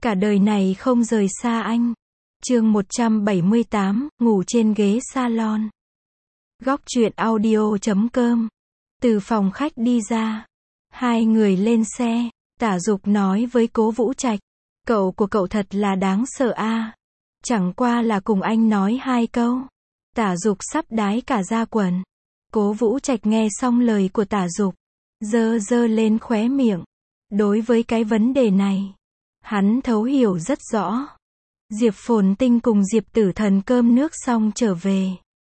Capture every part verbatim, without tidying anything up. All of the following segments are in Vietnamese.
Cả đời này không rời xa anh. Chương một trăm bảy mươi tám, ngủ trên ghế salon. Góc truyện audio chấm com. Từ phòng khách đi ra, hai người lên xe. Tả Dục nói với Cố Vũ Trạch, cậu của cậu thật là đáng sợ a. Chẳng qua là cùng anh nói hai câu. Tả Dục sắp đái cả da quần. Cố Vũ Trạch nghe xong lời của Tả Dục, giơ giơ lên khóe miệng. Đối với cái vấn đề này, hắn thấu hiểu rất rõ. Diệp Phồn Tinh cùng Diệp Tử Thần cơm nước xong trở về.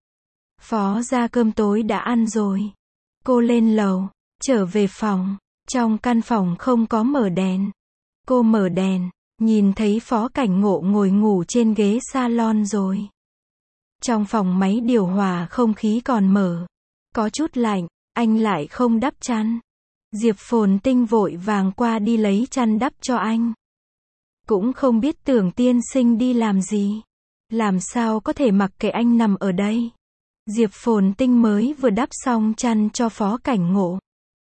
Phó ra cơm tối đã ăn rồi. Cô lên lầu, trở về phòng. Trong căn phòng không có mở đèn. Cô mở đèn, nhìn thấy Phó Cảnh Ngộ ngồi ngủ trên ghế salon rồi. Trong phòng máy điều hòa không khí còn mở. Có chút lạnh, anh lại không đắp chăn. Diệp Phồn Tinh vội vàng qua đi lấy chăn đắp cho anh. Cũng không biết Tưởng tiên sinh đi làm gì. Làm sao có thể mặc kệ anh nằm ở đây. Diệp Phồn Tinh mới vừa đắp xong chăn cho Phó Cảnh Ngộ.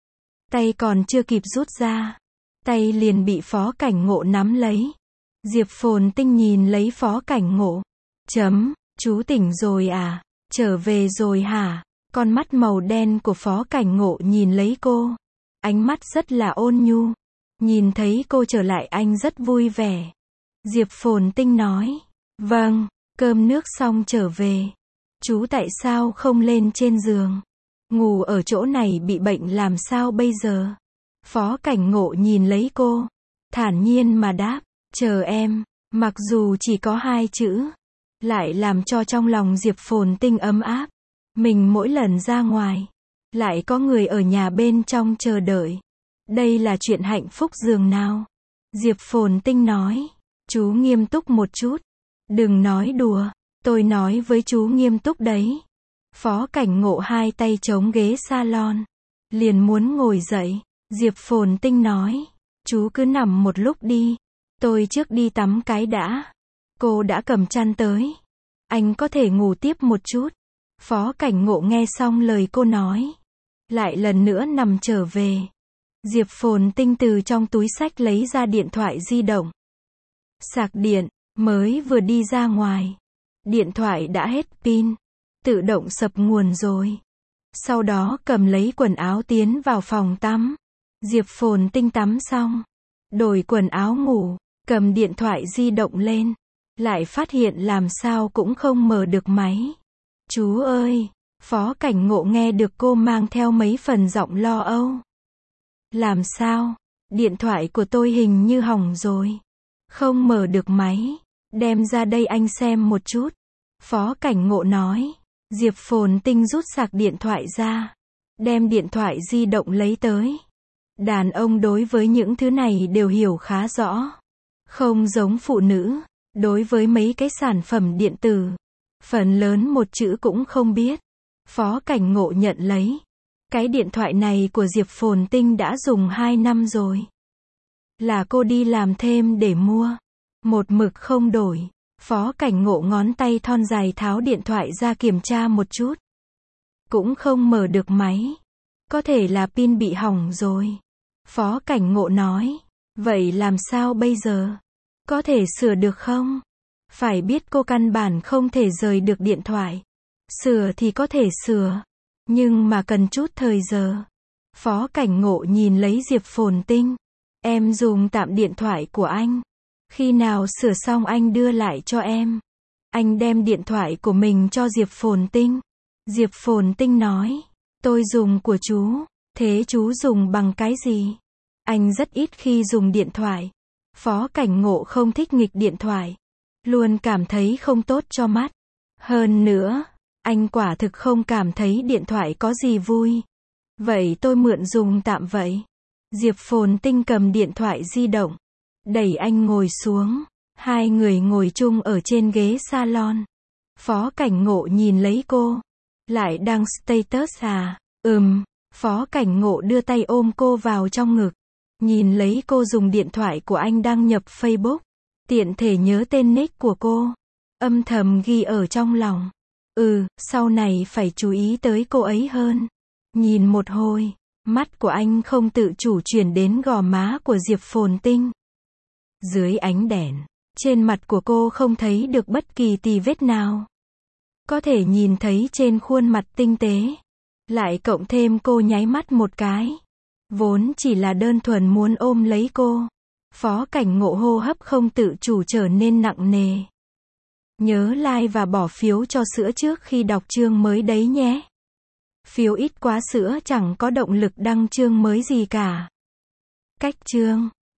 Tay còn chưa kịp rút ra, tay liền bị Phó Cảnh Ngộ nắm lấy. Diệp Phồn Tinh nhìn lấy Phó Cảnh Ngộ. Chấm, chú tỉnh rồi à? Trở về rồi hả? Con mắt màu đen của Phó Cảnh Ngộ nhìn lấy cô. Ánh mắt rất là ôn nhu. Nhìn thấy cô trở lại anh rất vui vẻ. Diệp Phồn Tinh nói, vâng, cơm nước xong trở về. Chú tại sao không lên trên giường? Ngủ ở chỗ này bị bệnh làm sao bây giờ? Phó Cảnh Ngộ nhìn lấy cô, thản nhiên mà đáp, chờ em. Mặc dù chỉ có hai chữ, lại làm cho trong lòng Diệp Phồn Tinh ấm áp. Mình mỗi lần ra ngoài, lại có người ở nhà bên trong chờ đợi. Đây là chuyện hạnh phúc giường nào? Diệp Phồn Tinh nói, chú nghiêm túc một chút. Đừng nói đùa, tôi nói với chú nghiêm túc đấy. Phó Cảnh Ngộ hai tay chống ghế salon, liền muốn ngồi dậy. Diệp Phồn Tinh nói, chú cứ nằm một lúc đi. Tôi trước đi tắm cái đã. Cô đã cầm chăn tới. Anh có thể ngủ tiếp một chút. Phó Cảnh Ngộ nghe xong lời cô nói, lại lần nữa nằm trở về. Diệp Phồn Tinh từ trong túi xách lấy ra điện thoại di động. Sạc điện, mới vừa đi ra ngoài. Điện thoại đã hết pin, tự động sập nguồn rồi. Sau đó cầm lấy quần áo tiến vào phòng tắm. Diệp Phồn Tinh tắm xong, đổi quần áo ngủ, cầm điện thoại di động lên. Lại phát hiện làm sao cũng không mở được máy. Chú ơi! Phó Cảnh Ngộ nghe được cô mang theo mấy phần giọng lo âu. Làm sao? Điện thoại của tôi hình như hỏng rồi. Không mở được máy. Đem ra đây anh xem một chút. Phó Cảnh Ngộ nói. Diệp Phồn Tinh rút sạc điện thoại ra. Đem điện thoại di động lấy tới. Đàn ông đối với những thứ này đều hiểu khá rõ. Không giống phụ nữ. Đối với mấy cái sản phẩm điện tử, phần lớn một chữ cũng không biết. Phó Cảnh Ngộ nhận lấy. Cái điện thoại này của Diệp Phồn Tinh đã dùng hai năm rồi. Là cô đi làm thêm để mua. Một mực không đổi. Phó Cảnh Ngộ ngón tay thon dài tháo điện thoại ra kiểm tra một chút. Cũng không mở được máy. Có thể là pin bị hỏng rồi. Phó Cảnh Ngộ nói. Vậy làm sao bây giờ? Có thể sửa được không? Phải biết cô căn bản không thể rời được điện thoại. Sửa thì có thể sửa. Nhưng mà cần chút thời giờ. Phó Cảnh Ngộ nhìn lấy Diệp Phồn Tinh. Em dùng tạm điện thoại của anh. Khi nào sửa xong anh đưa lại cho em. Anh đem điện thoại của mình cho Diệp Phồn Tinh. Diệp Phồn Tinh nói. Tôi dùng của chú. Thế chú dùng bằng cái gì? Anh rất ít khi dùng điện thoại. Phó Cảnh Ngộ không thích nghịch điện thoại. Luôn cảm thấy không tốt cho mắt. Hơn nữa, anh quả thực không cảm thấy điện thoại có gì vui. Vậy tôi mượn dùng tạm vậy. Diệp Phồn Tinh cầm điện thoại di động. Đẩy anh ngồi xuống. Hai người ngồi chung ở trên ghế salon. Phó Cảnh Ngộ nhìn lấy cô. Lại đăng status à? Ừm. Phó Cảnh Ngộ đưa tay ôm cô vào trong ngực. Nhìn lấy cô dùng điện thoại của anh đăng nhập Facebook. Tiện thể nhớ tên nick của cô. Âm thầm ghi ở trong lòng. Ừ, sau này phải chú ý tới cô ấy hơn. Nhìn một hồi, mắt của anh không tự chủ chuyển đến gò má của Diệp Phồn Tinh. Dưới ánh đèn, trên mặt của cô không thấy được bất kỳ tì vết nào. Có thể nhìn thấy trên khuôn mặt tinh tế. Lại cộng thêm cô nháy mắt một cái. Vốn chỉ là đơn thuần muốn ôm lấy cô. Phó Cảnh Ngộ hô hấp không tự chủ trở nên nặng nề. Nhớ like và bỏ phiếu cho sữa trước khi đọc chương mới đấy nhé. Phiếu ít quá sữa chẳng có động lực đăng chương mới gì cả. Cách chương